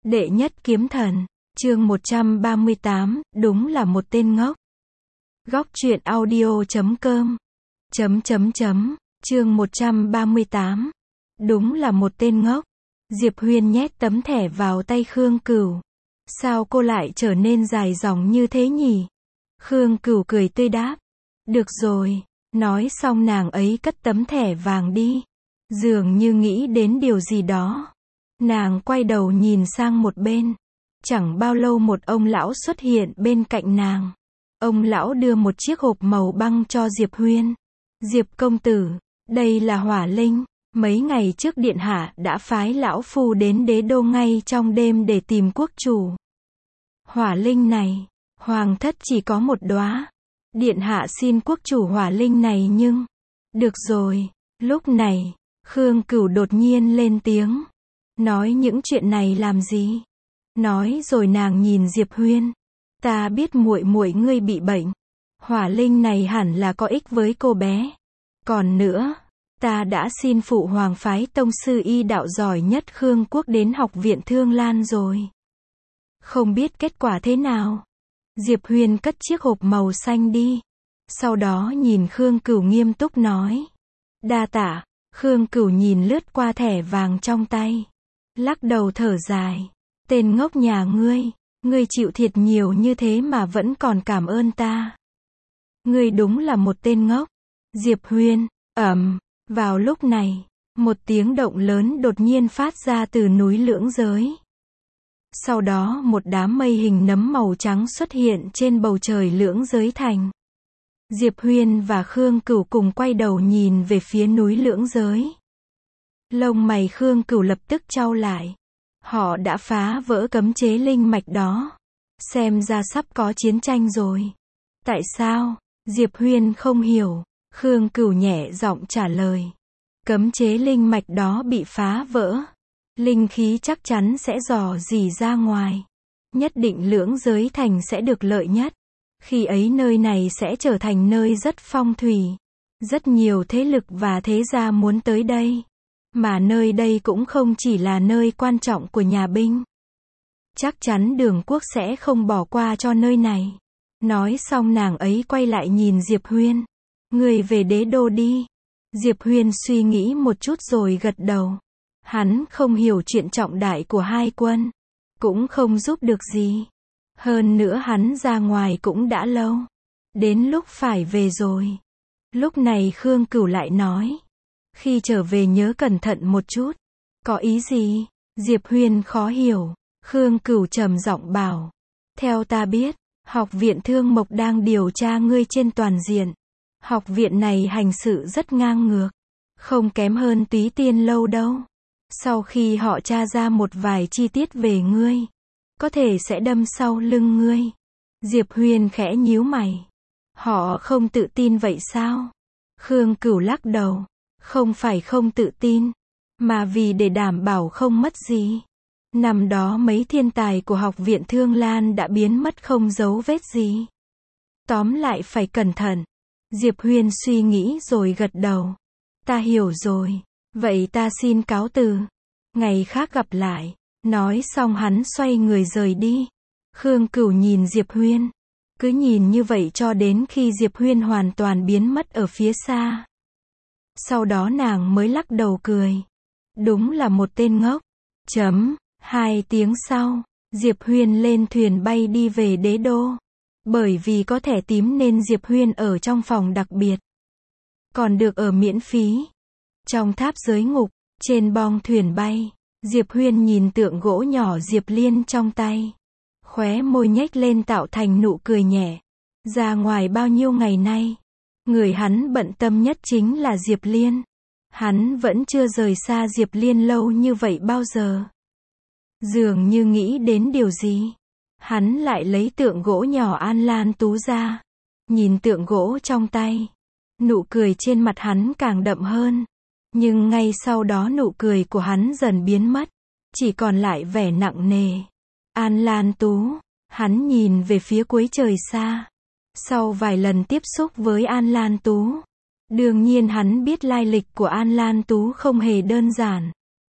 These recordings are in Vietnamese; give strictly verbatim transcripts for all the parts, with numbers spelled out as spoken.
Đệ nhất kiếm thần, chương một trăm ba mươi tám, đúng là một tên ngốc. Góc truyện audio chấm com chấm chấm chấm, chương một trăm ba mươi tám, đúng là một tên ngốc. Diệp Huyên nhét tấm thẻ vào tay Khương Cửu. Sao cô lại trở nên dài dòng như thế nhỉ? Khương Cửu cười tươi đáp. Được rồi, nói xong nàng ấy cất tấm thẻ vàng đi. Dường như nghĩ đến điều gì đó. Nàng quay đầu nhìn sang một bên. Chẳng bao lâu một ông lão xuất hiện bên cạnh nàng. Ông lão đưa một chiếc hộp màu băng cho Diệp Huyên. Diệp công tử, đây là hỏa linh. Mấy ngày trước điện hạ đã phái lão phu đến đế đô ngay trong đêm để tìm quốc chủ. Hỏa linh này, hoàng thất chỉ có một đóa. Điện hạ xin quốc chủ hỏa linh này nhưng... Được rồi, lúc này, Khương Cửu đột nhiên lên tiếng. Nói những chuyện này làm gì? Nói rồi nàng nhìn Diệp Huyên. Ta biết muội muội ngươi bị bệnh. Hỏa linh này hẳn là có ích với cô bé. Còn nữa, ta đã xin phụ hoàng phái tông sư y đạo giỏi nhất Khương quốc đến học viện Thương Lan rồi. Không biết kết quả thế nào. Diệp Huyên cất chiếc hộp màu xanh đi. Sau đó nhìn Khương Cửu nghiêm túc nói. Đa tạ. Khương Cửu nhìn lướt qua thẻ vàng trong tay. Lắc đầu thở dài. Tên ngốc nhà ngươi. Ngươi chịu thiệt nhiều như thế mà vẫn còn cảm ơn ta. Ngươi đúng là một tên ngốc. Diệp Huyên, ầm. Vào lúc này, một tiếng động lớn đột nhiên phát ra từ núi Lưỡng Giới. Sau đó một đám mây hình nấm màu trắng xuất hiện trên bầu trời Lưỡng Giới thành. Diệp Huyên và Khương Cửu cùng quay đầu nhìn về phía núi Lưỡng Giới. Lông mày Khương Cửu lập tức chau lại. Họ đã phá vỡ cấm chế linh mạch đó. Xem ra sắp có chiến tranh rồi. Tại sao? Diệp Huyên không hiểu. Khương Cửu nhẹ giọng trả lời. Cấm chế linh mạch đó bị phá vỡ. Linh khí chắc chắn sẽ rò rỉ ra ngoài. Nhất định Lưỡng Giới thành sẽ được lợi nhất. Khi ấy nơi này sẽ trở thành nơi rất phong thủy. Rất nhiều thế lực và thế gia muốn tới đây. Mà nơi đây cũng không chỉ là nơi quan trọng của nhà binh. Chắc chắn Đường Quốc sẽ không bỏ qua cho nơi này. Nói xong nàng ấy quay lại nhìn Diệp Huyên. Người về đế đô đi. Diệp Huyên suy nghĩ một chút rồi gật đầu. Hắn không hiểu chuyện trọng đại của hai quân. Cũng không giúp được gì. Hơn nữa hắn ra ngoài cũng đã lâu. Đến lúc phải về rồi. Lúc này Khương Cửu lại nói. Khi trở về nhớ cẩn thận một chút. Có ý gì? Diệp Huyên khó hiểu. Khương Cửu trầm giọng bảo. Theo ta biết, học viện Thương Mộc đang điều tra ngươi trên toàn diện. Học viện này hành sự rất ngang ngược. Không kém hơn Túy Tiên Lâu đâu. Sau khi họ tra ra một vài chi tiết về ngươi, có thể sẽ đâm sau lưng ngươi. Diệp Huyên khẽ nhíu mày. Họ không tự tin vậy sao? Khương Cửu lắc đầu. Không phải không tự tin, mà vì để đảm bảo không mất gì. Năm đó mấy thiên tài của học viện Thương Lan đã biến mất không dấu vết gì. Tóm lại phải cẩn thận. Diệp Huyên suy nghĩ rồi gật đầu. Ta hiểu rồi. Vậy ta xin cáo từ. Ngày khác gặp lại. Nói xong hắn xoay người rời đi. Khương Cửu nhìn Diệp Huyên. Cứ nhìn như vậy cho đến khi Diệp Huyên hoàn toàn biến mất ở phía xa. Sau đó nàng mới lắc đầu cười. Đúng là một tên ngốc. Chấm. Hai tiếng sau, Diệp Huyên lên thuyền bay đi về đế đô. Bởi vì có thẻ tím nên Diệp Huyên ở trong phòng đặc biệt. Còn được ở miễn phí. Trong tháp giới ngục, trên bong thuyền bay, Diệp Huyên nhìn tượng gỗ nhỏ Diệp Liên trong tay. Khóe môi nhếch lên tạo thành nụ cười nhẹ. Ra ngoài bao nhiêu ngày nay, người hắn bận tâm nhất chính là Diệp Liên. Hắn vẫn chưa rời xa Diệp Liên lâu như vậy bao giờ. Dường như nghĩ đến điều gì. Hắn lại lấy tượng gỗ nhỏ An Lan Tú ra. Nhìn tượng gỗ trong tay. Nụ cười trên mặt hắn càng đậm hơn. Nhưng ngay sau đó nụ cười của hắn dần biến mất. Chỉ còn lại vẻ nặng nề. An Lan Tú. Hắn nhìn về phía cuối trời xa. Sau vài lần tiếp xúc với An Lan Tú, đương nhiên hắn biết lai lịch của An Lan Tú không hề đơn giản.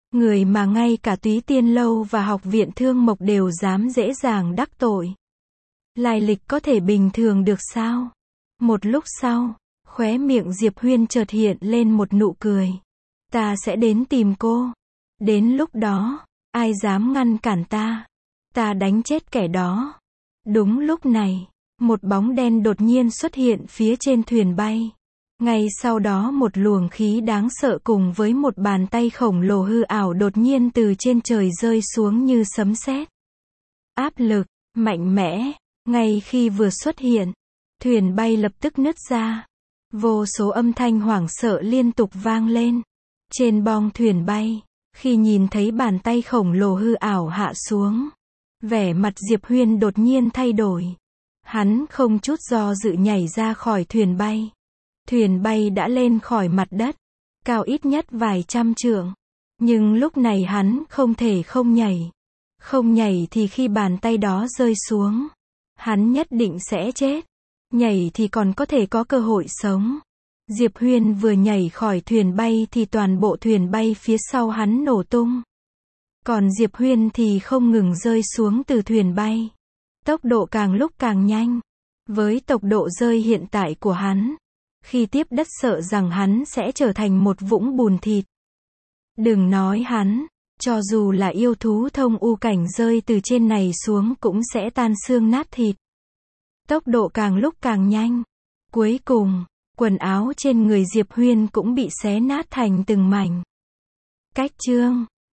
Người mà ngay cả Túy Tiên Lâu và Học viện Thương Mộc đều dám dễ dàng đắc tội. Lai lịch có thể bình thường được sao? Một lúc sau, khóe miệng Diệp Huyên chợt hiện lên một nụ cười. Ta sẽ đến tìm cô. Đến lúc đó, ai dám ngăn cản ta? Ta đánh chết kẻ đó. Đúng lúc này, một bóng đen đột nhiên xuất hiện phía trên thuyền bay. Ngay sau đó một luồng khí đáng sợ cùng với một bàn tay khổng lồ hư ảo đột nhiên từ trên trời rơi xuống như sấm sét. Áp lực, mạnh mẽ, ngay khi vừa xuất hiện, thuyền bay lập tức nứt ra. Vô số âm thanh hoảng sợ liên tục vang lên. Trên bong thuyền bay, khi nhìn thấy bàn tay khổng lồ hư ảo hạ xuống, vẻ mặt Diệp Huyên đột nhiên thay đổi. Hắn không chút do dự nhảy ra khỏi thuyền bay. Thuyền bay đã lên khỏi mặt đất, cao ít nhất vài trăm trượng. Nhưng lúc này hắn không thể không nhảy. Không nhảy thì khi bàn tay đó rơi xuống, hắn nhất định sẽ chết. Nhảy thì còn có thể có cơ hội sống. Diệp Huyên vừa nhảy khỏi thuyền bay thì toàn bộ thuyền bay phía sau hắn nổ tung. Còn Diệp Huyên thì không ngừng rơi xuống từ thuyền bay. Tốc độ càng lúc càng nhanh. Với tốc độ rơi hiện tại của hắn, khi tiếp đất sợ rằng hắn sẽ trở thành một vũng bùn thịt. Đừng nói hắn, cho dù là yêu thú thông u cảnh rơi từ trên này xuống cũng sẽ tan xương nát thịt. Tốc độ càng lúc càng nhanh. Cuối cùng, quần áo trên người Diệp Huyên cũng bị xé nát thành từng mảnh. Cách chương